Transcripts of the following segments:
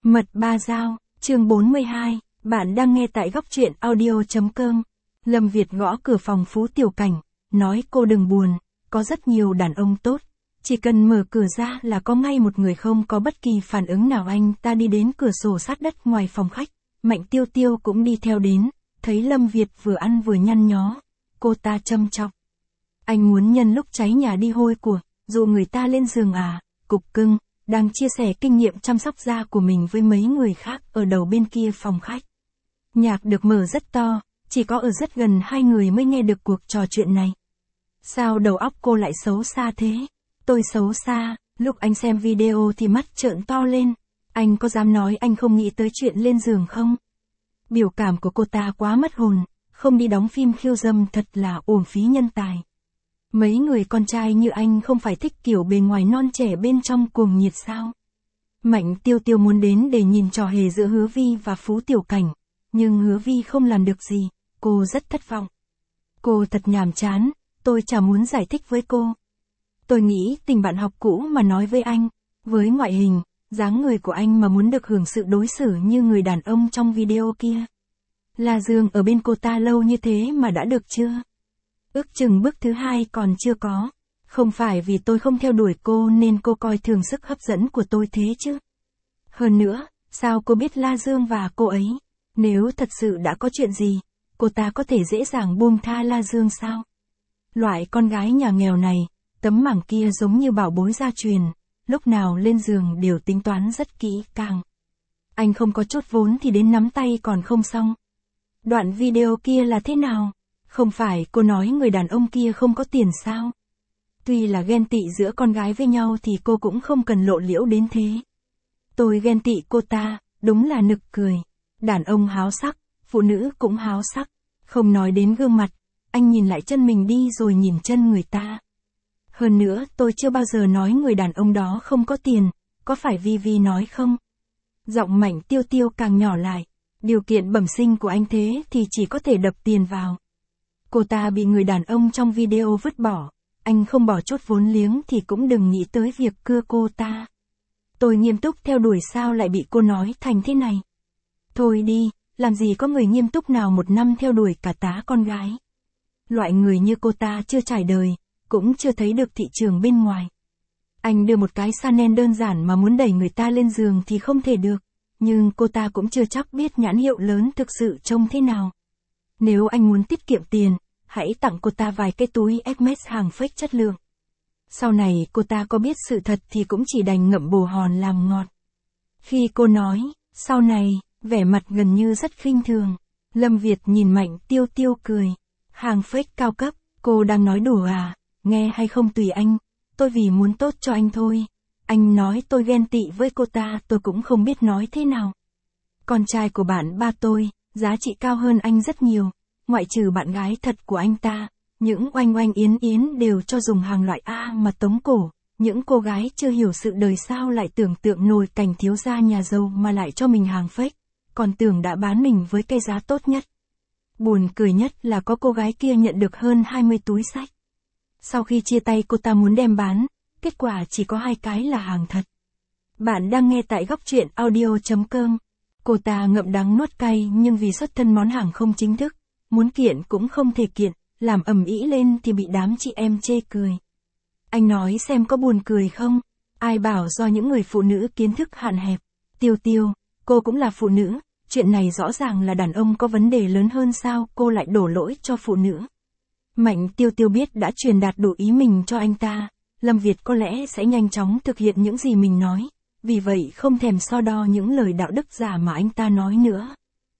Mật ba dao, chương 42, bạn đang nghe tại góc truyện audio.com. Lâm Việt gõ cửa phòng Phú Tiểu Cảnh, nói cô đừng buồn, có rất nhiều đàn ông tốt. Chỉ cần mở cửa ra là có ngay một người không có bất kỳ phản ứng nào. Anh ta đi đến cửa sổ sát đất ngoài phòng khách, Mạnh Tiêu Tiêu cũng đi theo đến, thấy Lâm Việt vừa ăn vừa nhăn nhó. Cô ta châm chọc. Anh muốn nhân lúc cháy nhà đi hôi của, dụ người ta lên giường à, cục cưng. Đang chia sẻ kinh nghiệm chăm sóc da của mình với mấy người khác ở đầu bên kia phòng khách. Nhạc được mở rất to, chỉ có ở rất gần hai người mới nghe được cuộc trò chuyện này. Sao đầu óc cô lại xấu xa thế? Tôi xấu xa, lúc anh xem video thì mắt trợn to lên. Anh có dám nói anh không nghĩ tới chuyện lên giường không? Biểu cảm của cô ta quá mất hồn, không đi đóng phim khiêu dâm thật là uổng phí nhân tài. Mấy người con trai như anh không phải thích kiểu bề ngoài non trẻ bên trong cuồng nhiệt sao? Mạnh Tiêu Tiêu muốn đến để nhìn trò hề giữa Hứa Vi và Phú Tiểu Cảnh, nhưng Hứa Vi không làm được gì, cô rất thất vọng. Cô thật nhàm chán, tôi chả muốn giải thích với cô. Tôi nghĩ tình bạn học cũ mà nói với anh, với ngoại hình, dáng người của anh mà muốn được hưởng sự đối xử như người đàn ông trong video kia. La Dương ở bên cô ta lâu như thế mà đã được chưa? Ước chừng bước thứ hai còn chưa có. Không phải vì tôi không theo đuổi cô nên cô coi thường sức hấp dẫn của tôi thế chứ. Hơn nữa, sao cô biết La Dương và cô ấy? Nếu thật sự đã có chuyện gì, cô ta có thể dễ dàng buông tha La Dương sao? Loại con gái nhà nghèo này, tấm mảng kia giống như bảo bối gia truyền, lúc nào lên giường đều tính toán rất kỹ càng. Anh không có chút vốn thì đến nắm tay còn không xong. Đoạn video kia là thế nào? Không phải cô nói người đàn ông kia không có tiền sao? Tuy là ghen tị giữa con gái với nhau thì cô cũng không cần lộ liễu đến thế. Tôi ghen tị cô ta, đúng là nực cười. Đàn ông háo sắc, phụ nữ cũng háo sắc. Không nói đến gương mặt, anh nhìn lại chân mình đi rồi nhìn chân người ta. Hơn nữa tôi chưa bao giờ nói người đàn ông đó không có tiền, có phải Vi nói không? Giọng Mạnh Tiêu Tiêu càng nhỏ lại. Điều kiện bẩm sinh của anh thế thì chỉ có thể đập tiền vào. Cô ta bị người đàn ông trong video vứt bỏ, anh không bỏ chút vốn liếng thì cũng đừng nghĩ tới việc cưa cô ta. Tôi nghiêm túc theo đuổi sao lại bị cô nói thành thế này. Thôi đi, làm gì có người nghiêm túc nào một năm theo đuổi cả tá con gái. Loại người như cô ta chưa trải đời, cũng chưa thấy được thị trường bên ngoài. Anh đưa một cái Chanel đơn giản mà muốn đẩy người ta lên giường thì không thể được, nhưng cô ta cũng chưa chắc biết nhãn hiệu lớn thực sự trông thế nào. Nếu anh muốn tiết kiệm tiền, hãy tặng cô ta vài cái túi Hermes hàng fake chất lượng. Sau này cô ta có biết sự thật thì cũng chỉ đành ngậm bồ hòn làm ngọt. Khi cô nói, sau này, vẻ mặt gần như rất khinh thường. Lâm Việt nhìn Mạnh Tiêu Tiêu cười. Hàng fake cao cấp, cô đang nói đùa à? Nghe hay không tùy anh, tôi vì muốn tốt cho anh thôi. Anh nói tôi ghen tị với cô ta tôi cũng không biết nói thế nào. Con trai của bạn ba tôi, giá trị cao hơn anh rất nhiều. Ngoại trừ bạn gái thật của anh ta, những oanh oanh yến yến đều cho dùng hàng loại A mà tống cổ. Những cô gái chưa hiểu sự đời sao lại tưởng tượng nổi cảnh thiếu gia nhà giàu mà lại cho mình hàng fake, còn tưởng đã bán mình với cái giá tốt nhất. Buồn cười nhất là có cô gái kia nhận được hơn 20 túi xách. Sau khi chia tay cô ta muốn đem bán, kết quả chỉ có 2 cái là hàng thật. Bạn đang nghe tại góc truyện audio.com. Cô ta ngậm đắng nuốt cay nhưng vì xuất thân món hàng không chính thức, muốn kiện cũng không thể kiện, làm ầm ĩ lên thì bị đám chị em chê cười. Anh nói xem có buồn cười không? Ai bảo do những người phụ nữ kiến thức hạn hẹp. Tiêu Tiêu, cô cũng là phụ nữ, chuyện này rõ ràng là đàn ông có vấn đề lớn hơn sao cô lại đổ lỗi cho phụ nữ. Mạnh Tiêu Tiêu biết đã truyền đạt đủ ý mình cho anh ta, Lâm Việt có lẽ sẽ nhanh chóng thực hiện những gì mình nói, vì vậy không thèm so đo những lời đạo đức giả mà anh ta nói nữa.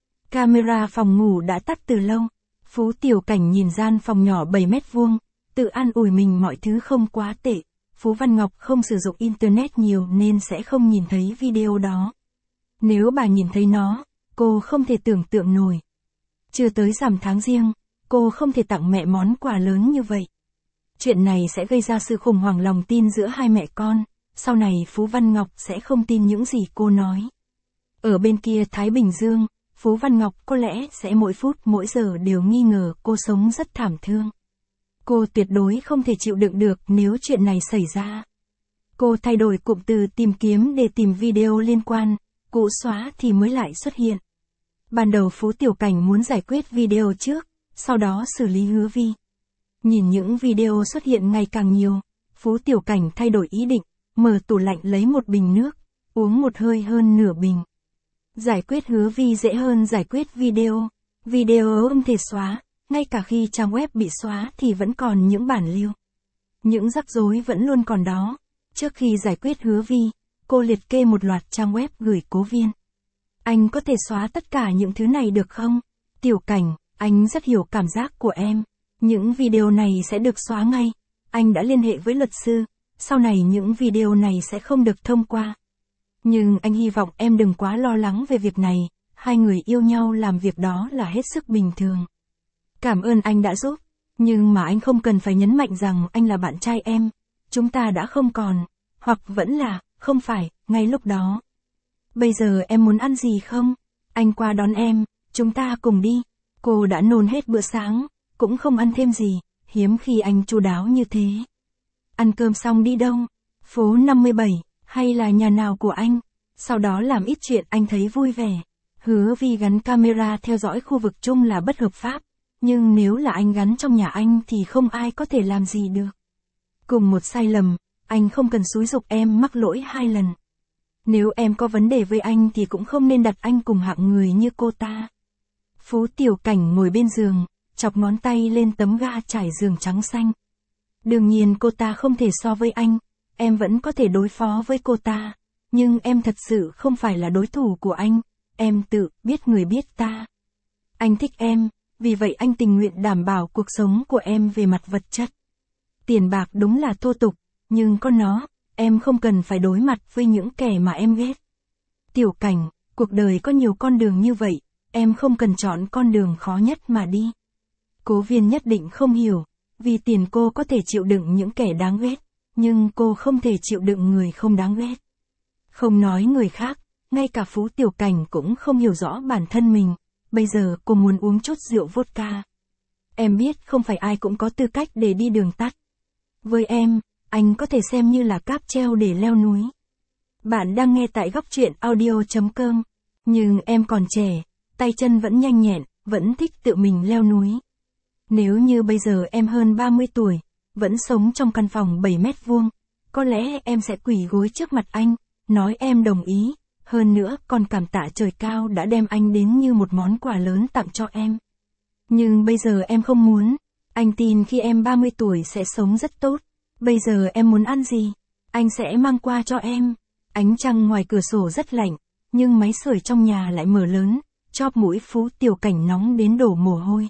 Camera phòng ngủ đã tắt từ lâu. Phú Tiểu Cảnh nhìn gian phòng nhỏ 7 mét vuông, tự an ủi mình mọi thứ không quá tệ. Phú Văn Ngọc không sử dụng internet nhiều nên sẽ không nhìn thấy video đó. Nếu bà nhìn thấy nó, cô không thể tưởng tượng nổi. Chưa tới rằm tháng Giêng, cô không thể tặng mẹ món quà lớn như vậy. Chuyện này sẽ gây ra sự khủng hoảng lòng tin giữa hai mẹ con, sau này Phú Văn Ngọc sẽ không tin những gì cô nói. Ở bên kia Thái Bình Dương, Phú Văn Ngọc có lẽ sẽ mỗi phút mỗi giờ đều nghi ngờ cô sống rất thảm thương. Cô tuyệt đối không thể chịu đựng được nếu chuyện này xảy ra. Cô thay đổi cụm từ tìm kiếm để tìm video liên quan, cũ xóa thì mới lại xuất hiện. Ban đầu Phú Tiểu Cảnh muốn giải quyết video trước, sau đó xử lý Hứa Vi. Nhìn những video xuất hiện ngày càng nhiều, Phú Tiểu Cảnh thay đổi ý định, mở tủ lạnh lấy một bình nước, uống một hơi hơn nửa bình. Giải quyết Hứa Vi dễ hơn giải quyết video. Video không thể xóa, ngay cả khi trang web bị xóa thì vẫn còn những bản lưu. Những rắc rối vẫn luôn còn đó. Trước khi giải quyết Hứa Vi, cô liệt kê một loạt trang web gửi Cố Viên. Anh có thể xóa tất cả những thứ này được không? Tiểu Cảnh, anh rất hiểu cảm giác của em. Những video này sẽ được xóa ngay. Anh đã liên hệ với luật sư, sau này những video này sẽ không được thông qua. Nhưng anh hy vọng em đừng quá lo lắng về việc này, hai người yêu nhau làm việc đó là hết sức bình thường. Cảm ơn anh đã giúp, nhưng mà anh không cần phải nhấn mạnh rằng anh là bạn trai em. Chúng ta đã không còn, hoặc vẫn là, không phải, ngay lúc đó. Bây giờ em muốn ăn gì không? Anh qua đón em, chúng ta cùng đi. Cô đã nôn hết bữa sáng, cũng không ăn thêm gì, hiếm khi anh chu đáo như thế. Ăn cơm xong đi đâu? Phố 57, hay là nhà nào của anh? Sau đó làm ít chuyện anh thấy vui vẻ. Hứa Vi gắn camera theo dõi khu vực chung là bất hợp pháp, nhưng nếu là anh gắn trong nhà anh thì không ai có thể làm gì được. Cùng một sai lầm, anh không cần xúi giục em mắc lỗi 2 lần. Nếu em có vấn đề với anh thì cũng không nên đặt anh cùng hạng người như cô ta. Phú Tiểu Cảnh ngồi bên giường, chọc ngón tay lên tấm ga trải giường trắng xanh. Đương nhiên cô ta không thể so với anh, em vẫn có thể đối phó với cô ta, nhưng em thật sự không phải là đối thủ của anh, em tự biết người biết ta. Anh thích em, vì vậy anh tình nguyện đảm bảo cuộc sống của em về mặt vật chất. Tiền bạc đúng là thô tục, nhưng có nó, em không cần phải đối mặt với những kẻ mà em ghét. Tiểu Cảnh, cuộc đời có nhiều con đường như vậy, em không cần chọn con đường khó nhất mà đi. Cố Viên nhất định không hiểu, vì tiền cô có thể chịu đựng những kẻ đáng ghét, nhưng cô không thể chịu đựng người không đáng ghét. Không nói người khác, ngay cả Phú Tiểu Cảnh cũng không hiểu rõ bản thân mình, bây giờ cô muốn uống chút rượu vodka. Em biết không phải ai cũng có tư cách để đi đường tắt. Với em, anh có thể xem như là cáp treo để leo núi. Bạn đang nghe tại góc truyện audio.com, nhưng em còn trẻ, tay chân vẫn nhanh nhẹn, vẫn thích tự mình leo núi. Nếu như bây giờ em hơn 30 tuổi, vẫn sống trong căn phòng 7 mét vuông, có lẽ em sẽ quỳ gối trước mặt anh, nói em đồng ý, hơn nữa còn cảm tạ trời cao đã đem anh đến như một món quà lớn tặng cho em. Nhưng bây giờ em không muốn, anh tin khi em 30 tuổi sẽ sống rất tốt, bây giờ em muốn ăn gì, anh sẽ mang qua cho em. Ánh trăng ngoài cửa sổ rất lạnh, nhưng máy sưởi trong nhà lại mở lớn, chóp mũi Phú Tiểu Cảnh nóng đến đổ mồ hôi.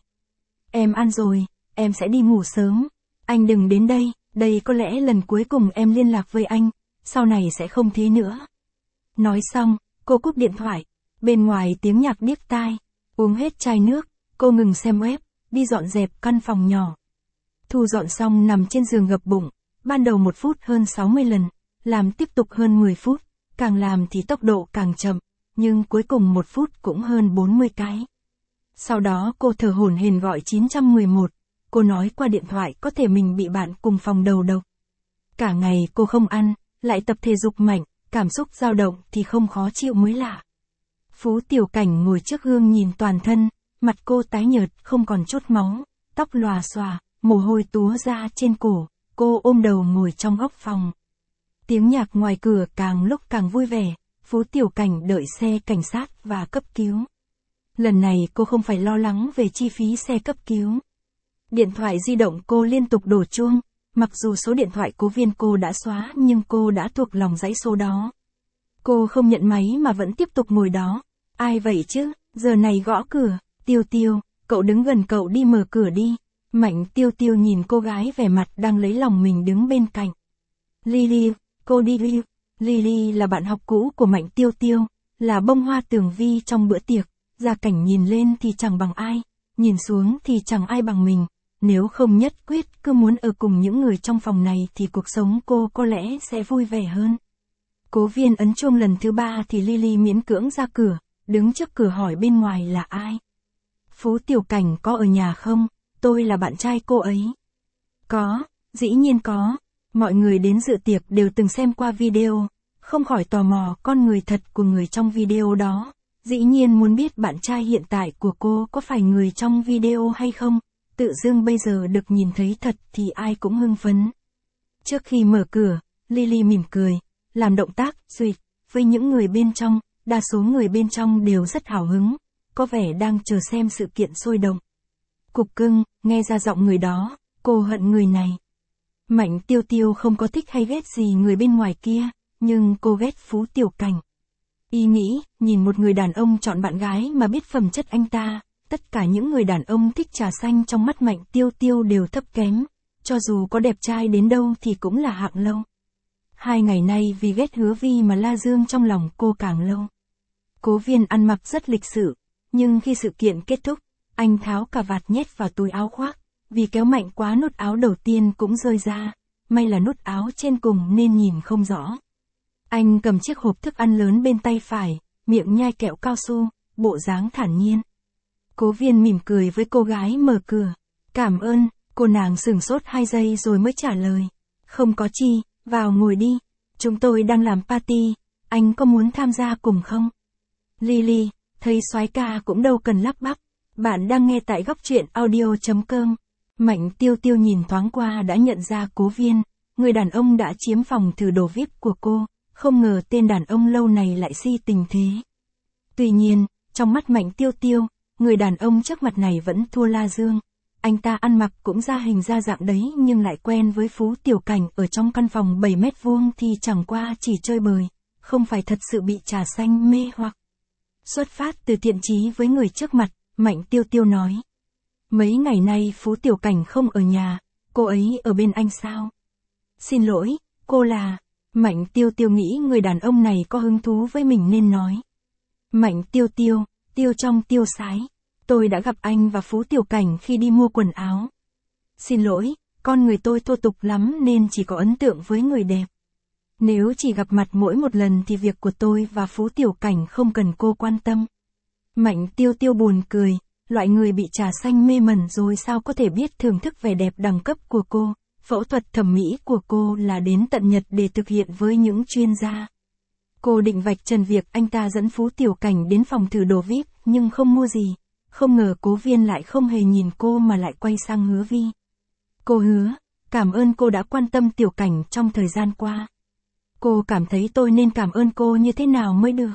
Em ăn rồi, em sẽ đi ngủ sớm. Anh đừng đến đây, đây có lẽ lần cuối cùng em liên lạc với anh, sau này sẽ không thế nữa. Nói xong, cô cúp điện thoại, bên ngoài tiếng nhạc điếc tai, uống hết chai nước, cô ngừng xem web, đi dọn dẹp căn phòng nhỏ. Thu dọn xong nằm trên giường gập bụng, ban đầu 1 phút hơn 60 lần, làm tiếp tục hơn 10 phút, càng làm thì tốc độ càng chậm, nhưng cuối cùng 1 phút cũng hơn 40 cái. Sau đó cô thở hổn hển gọi 911, cô nói qua điện thoại có thể mình bị bạn cùng phòng đầu độc. Cả ngày cô không ăn, lại tập thể dục mạnh, cảm xúc dao động thì không khó chịu mới lạ. Phú Tiểu Cảnh ngồi trước gương nhìn toàn thân, mặt cô tái nhợt không còn chút máu, tóc lòa xòa, mồ hôi túa ra trên cổ, cô ôm đầu ngồi trong góc phòng. Tiếng nhạc ngoài cửa càng lúc càng vui vẻ, Phú Tiểu Cảnh đợi xe cảnh sát và cấp cứu. Lần này cô không phải lo lắng về chi phí xe cấp cứu. Điện thoại di động cô liên tục đổ chuông, mặc dù số điện thoại Cố Viên cô đã xóa nhưng cô đã thuộc lòng dãy số đó. Cô không nhận máy mà vẫn tiếp tục ngồi đó. Ai vậy chứ, giờ này gõ cửa, Tiêu Tiêu, cậu đứng gần cậu đi mở cửa đi. Mạnh Tiêu Tiêu nhìn cô gái vẻ mặt đang lấy lòng mình đứng bên cạnh. Lily, cô đi Lily. Lily là bạn học cũ của Mạnh Tiêu Tiêu, là bông hoa tường vi trong bữa tiệc. Gia cảnh nhìn lên thì chẳng bằng ai, nhìn xuống thì chẳng ai bằng mình. Nếu không nhất quyết cứ muốn ở cùng những người trong phòng này thì cuộc sống cô có lẽ sẽ vui vẻ hơn. Cố Viên ấn chuông lần thứ 3 thì Lily miễn cưỡng ra cửa, đứng trước cửa hỏi bên ngoài là ai. Phú Tiểu Cảnh có ở nhà không? Tôi là bạn trai cô ấy. Có, dĩ nhiên có. Mọi người đến dự tiệc đều từng xem qua video. không khỏi tò mò con người thật của người trong video đó. Dĩ nhiên muốn biết bạn trai hiện tại của cô có phải người trong video hay không. Tự dưng bây giờ được nhìn thấy thật thì ai cũng hưng phấn. Trước khi mở cửa, Lily mỉm cười, làm động tác duyệt với những người bên trong. Đa số người bên trong đều rất hào hứng, có vẻ đang chờ xem sự kiện sôi động. Cục cưng, nghe ra giọng người đó, cô hận người này. Mạnh Tiêu Tiêu không có thích hay ghét gì người bên ngoài kia, nhưng cô ghét Phú Tiểu Cảnh. Y nghĩ, nhìn một người đàn ông chọn bạn gái mà biết phẩm chất anh ta, tất cả những người đàn ông thích trà xanh trong mắt Mạnh Tiêu Tiêu đều thấp kém, cho dù có đẹp trai đến đâu thì cũng là hạng lâu. 2 ngày nay vì ghét Hứa Vi mà la dương trong lòng cô càng lâu. Cố Viên ăn mặc rất lịch sự, nhưng khi sự kiện kết thúc, anh tháo cà vạt nhét vào túi áo khoác, vì kéo mạnh quá nút áo đầu tiên cũng rơi ra, may là nút áo trên cùng nên nhìn không rõ. Anh cầm chiếc hộp thức ăn lớn bên tay phải, miệng nhai kẹo cao su, bộ dáng thản nhiên. Cố Viên mỉm cười với cô gái mở cửa. Cảm ơn, cô nàng sửng sốt 2 giây rồi mới trả lời. Không có chi, vào ngồi đi. Chúng tôi đang làm party, anh có muốn tham gia cùng không? Lily, thấy soái ca cũng đâu cần lắp bắp. Bạn đang nghe tại góc truyện audio.com. Mạnh Tiêu Tiêu nhìn thoáng qua đã nhận ra Cố Viên, người đàn ông đã chiếm phòng thử đồ VIP của cô, không ngờ tên đàn ông lâu này lại si tình thế. Tuy nhiên, trong mắt Mạnh Tiêu Tiêu, người đàn ông trước mặt này vẫn thua La Dương. Anh ta ăn mặc cũng ra hình ra dạng đấy nhưng lại quen với Phú Tiểu Cảnh ở trong căn phòng 7 mét vuông thì chẳng qua chỉ chơi bời, không phải thật sự bị trà xanh mê hoặc. Xuất phát từ thiện chí với người trước mặt, Mạnh Tiêu Tiêu nói. Mấy ngày nay Phú Tiểu Cảnh không ở nhà, cô ấy ở bên anh sao? Xin lỗi, cô là... Mạnh Tiêu Tiêu nghĩ người đàn ông này có hứng thú với mình nên nói. Mạnh Tiêu Tiêu, tiêu trong tiêu sái. Tôi đã gặp anh và Phú Tiểu Cảnh khi đi mua quần áo. Xin lỗi, con người tôi thô tục lắm nên chỉ có ấn tượng với người đẹp. Nếu chỉ gặp mặt mỗi một lần thì việc của tôi và Phú Tiểu Cảnh không cần cô quan tâm. Mạnh Tiêu Tiêu buồn cười, loại người bị trà xanh mê mẩn rồi sao có thể biết thưởng thức vẻ đẹp đẳng cấp của cô. Phẫu thuật thẩm mỹ của cô là đến tận Nhật để thực hiện với những chuyên gia. Cô định vạch trần việc anh ta dẫn Phú Tiểu Cảnh đến phòng thử đồ VIP nhưng không mua gì. Không ngờ Cố Viên lại không hề nhìn cô mà lại quay sang Hứa Vi. Cô hứa, cảm ơn cô đã quan tâm Tiểu Cảnh trong thời gian qua. Cô cảm thấy tôi nên cảm ơn cô như thế nào mới được?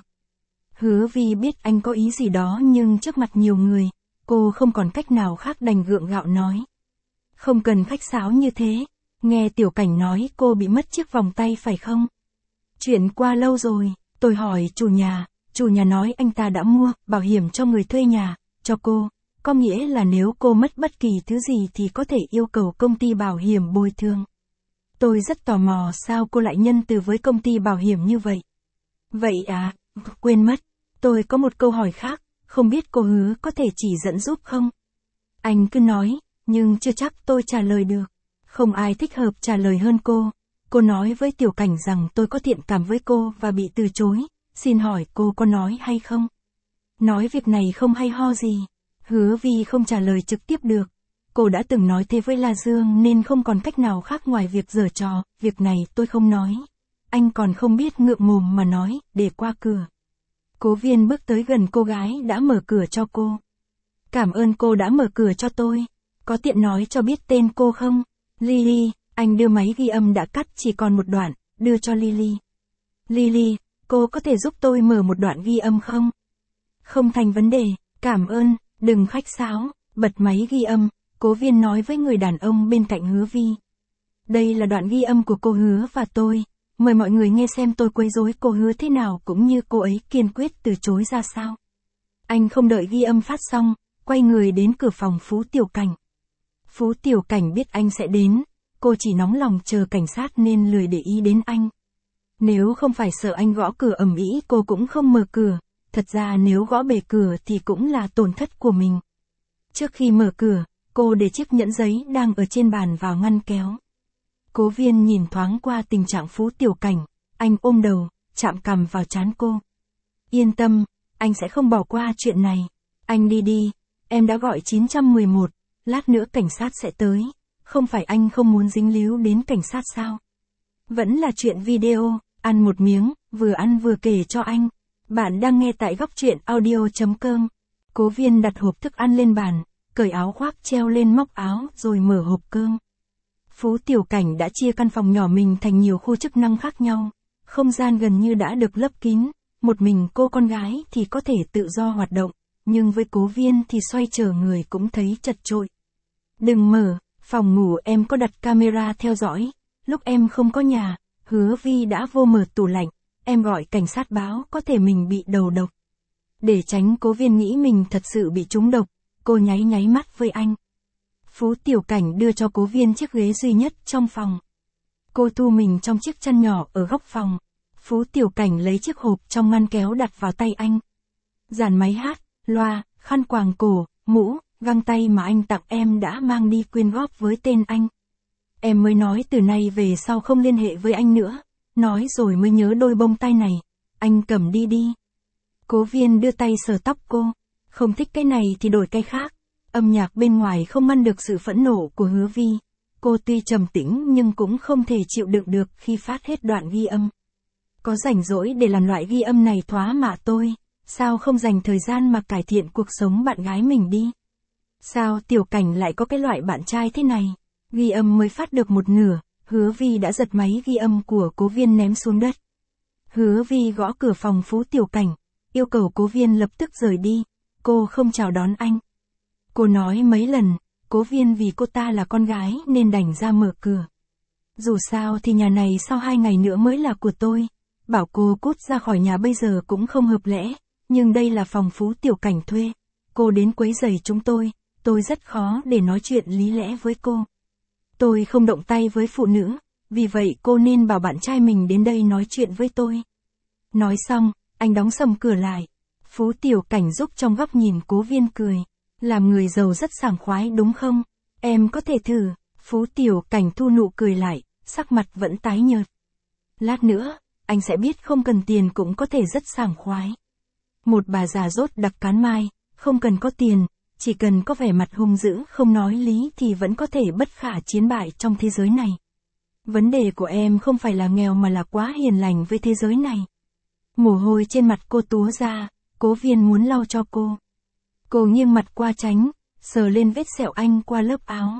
Hứa Vi biết anh có ý gì đó nhưng trước mặt nhiều người, cô không còn cách nào khác đành gượng gạo nói. Không cần khách sáo như thế, nghe Tiểu Cảnh nói cô bị mất chiếc vòng tay phải không? Chuyện qua lâu rồi, tôi hỏi chủ nhà nói anh ta đã mua bảo hiểm cho người thuê nhà, cho cô, có nghĩa là nếu cô mất bất kỳ thứ gì thì có thể yêu cầu công ty bảo hiểm bồi thường. Tôi rất tò mò sao cô lại nhân từ với công ty bảo hiểm như vậy. Vậy à, quên mất, tôi có một câu hỏi khác, không biết cô Hứa có thể chỉ dẫn giúp không? Anh cứ nói, nhưng chưa chắc tôi trả lời được. Không ai thích hợp trả lời hơn cô. Cô nói với Tiểu Cảnh rằng tôi có thiện cảm với cô và bị từ chối. Xin hỏi cô có nói hay không? Nói việc này không hay ho gì. Hứa Vi không trả lời trực tiếp được. Cô đã từng nói thế với La Dương nên không còn cách nào khác ngoài việc giở trò. Việc này tôi không nói. Anh còn không biết ngượng mồm mà nói, để qua cửa. Cố Viên bước tới gần cô gái đã mở cửa cho cô. Cảm ơn cô đã mở cửa cho tôi. Có tiện nói cho biết tên cô không? Lily, anh đưa máy ghi âm đã cắt chỉ còn một đoạn, đưa cho Lily. Lily, cô có thể giúp tôi mở một đoạn ghi âm không? Không thành vấn đề, cảm ơn, đừng khách sáo, bật máy ghi âm, Cố Viên nói với người đàn ông bên cạnh Hứa Vi. Đây là đoạn ghi âm của cô Hứa và tôi, mời mọi người nghe xem tôi quấy rối cô Hứa thế nào cũng như cô ấy kiên quyết từ chối ra sao. Anh không đợi ghi âm phát xong, quay người đến cửa phòng Phú Tiểu Cảnh. Phú Tiểu Cảnh biết anh sẽ đến, cô chỉ nóng lòng chờ cảnh sát nên lười để ý đến anh. Nếu không phải sợ anh gõ cửa ầm ĩ cô cũng không mở cửa, thật ra nếu gõ bể cửa thì cũng là tổn thất của mình. Trước khi mở cửa, cô để chiếc nhẫn giấy đang ở trên bàn vào ngăn kéo. Cố Viên nhìn thoáng qua tình trạng Phú Tiểu Cảnh, anh ôm đầu, chạm cằm vào trán cô. Yên tâm, anh sẽ không bỏ qua chuyện này. Anh đi đi, em đã gọi 911, lát nữa cảnh sát sẽ tới. Không phải anh không muốn dính líu đến cảnh sát sao? Vẫn là chuyện video, Ăn một miếng, vừa ăn vừa kể cho anh. Bạn đang nghe tại góc truyện audio.com. Cố Viên đặt hộp thức ăn lên bàn, cởi áo khoác treo lên móc áo rồi mở hộp cơm. Phú Tiểu Cảnh đã chia căn phòng nhỏ mình thành nhiều khu chức năng khác nhau. Không gian gần như đã được lấp kín, một mình cô con gái thì có thể tự do hoạt động, nhưng với Cố Viên thì xoay trở người cũng thấy chật chội. Đừng mở, phòng ngủ em có đặt camera theo dõi, lúc em không có nhà, Hứa Vi đã vô mở tủ lạnh, em gọi cảnh sát báo có thể mình bị đầu độc. Để tránh Cố Viên nghĩ mình thật sự bị trúng độc, cô nháy nháy mắt với anh. Phú Tiểu Cảnh đưa cho Cố Viên chiếc ghế duy nhất trong phòng. Cô thu mình trong chiếc chăn nhỏ ở góc phòng. Phú Tiểu Cảnh lấy chiếc hộp trong ngăn kéo đặt vào tay anh. Dàn máy hát, loa, khăn quàng cổ, mũ, găng tay mà anh tặng em đã mang đi quyên góp với tên anh. Em mới nói từ nay về sau không liên hệ với anh nữa. Nói rồi mới nhớ đôi bông tai này. Anh cầm đi đi. Cố Viên đưa tay sờ tóc cô. Không thích cái này thì đổi cái khác. Âm nhạc bên ngoài không ngăn được sự phẫn nộ của Hứa Vi. Cô tuy trầm tĩnh nhưng cũng không thể chịu đựng được khi phát hết đoạn ghi âm. Có rảnh rỗi để làm loại ghi âm này thóa mạ tôi. Sao không dành thời gian mà cải thiện cuộc sống bạn gái mình đi? Sao Tiểu Cảnh lại có cái loại bạn trai thế này? Ghi âm mới phát được một nửa, Hứa Vi đã giật máy ghi âm của Cố Viên ném xuống đất. Hứa Vi gõ cửa phòng Phú Tiểu Cảnh, yêu cầu Cố Viên lập tức rời đi. Cô không chào đón anh. Cô nói mấy lần, Cố Viên vì cô ta là con gái nên đành ra mở cửa. Dù sao thì nhà này sau 2 ngày nữa mới là của tôi. Bảo cô cút ra khỏi nhà bây giờ cũng không hợp lẽ, nhưng đây là phòng Phú Tiểu Cảnh thuê. Cô đến quấy rầy chúng tôi rất khó để nói chuyện lý lẽ với cô. Tôi không động tay với phụ nữ, vì vậy cô nên bảo bạn trai mình đến đây nói chuyện với tôi. Nói xong, anh đóng sầm cửa lại. Phú Tiểu Cảnh giúp trong góc nhìn Cố Viên cười. Làm người giàu rất sảng khoái đúng không? Em có thể thử. Phú Tiểu Cảnh thu nụ cười lại, sắc mặt vẫn tái nhợt. Lát nữa, anh sẽ biết không cần tiền cũng có thể rất sảng khoái. Một bà già dốt đặc cán mai, không cần có tiền, chỉ cần có vẻ mặt hung dữ không nói lý thì vẫn có thể bất khả chiến bại trong thế giới này. Vấn đề của em không phải là nghèo mà là quá hiền lành với thế giới này. Mồ hôi trên mặt cô túa ra, Cố Viên muốn lau cho cô. Cô nghiêng mặt qua tránh, sờ lên vết sẹo anh qua lớp áo.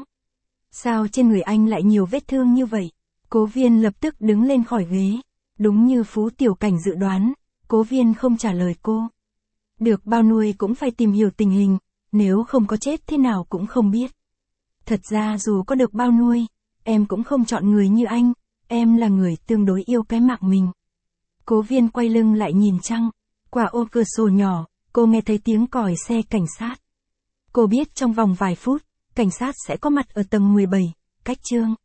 Sao trên người anh lại nhiều vết thương như vậy? Cố Viên lập tức đứng lên khỏi ghế. Đúng như Phú Tiểu Cảnh dự đoán, Cố Viên không trả lời cô. Được bao nuôi cũng phải tìm hiểu tình hình, nếu không có chết thế nào cũng không biết. Thật ra dù có được bao nuôi, em cũng không chọn người như anh, em là người tương đối yêu cái mạng mình. Cố Viên quay lưng lại nhìn trăng, qua ô cửa sổ nhỏ, cô nghe thấy tiếng còi xe cảnh sát. Cô biết trong vòng vài phút, cảnh sát sẽ có mặt ở tầng 17, cách chương.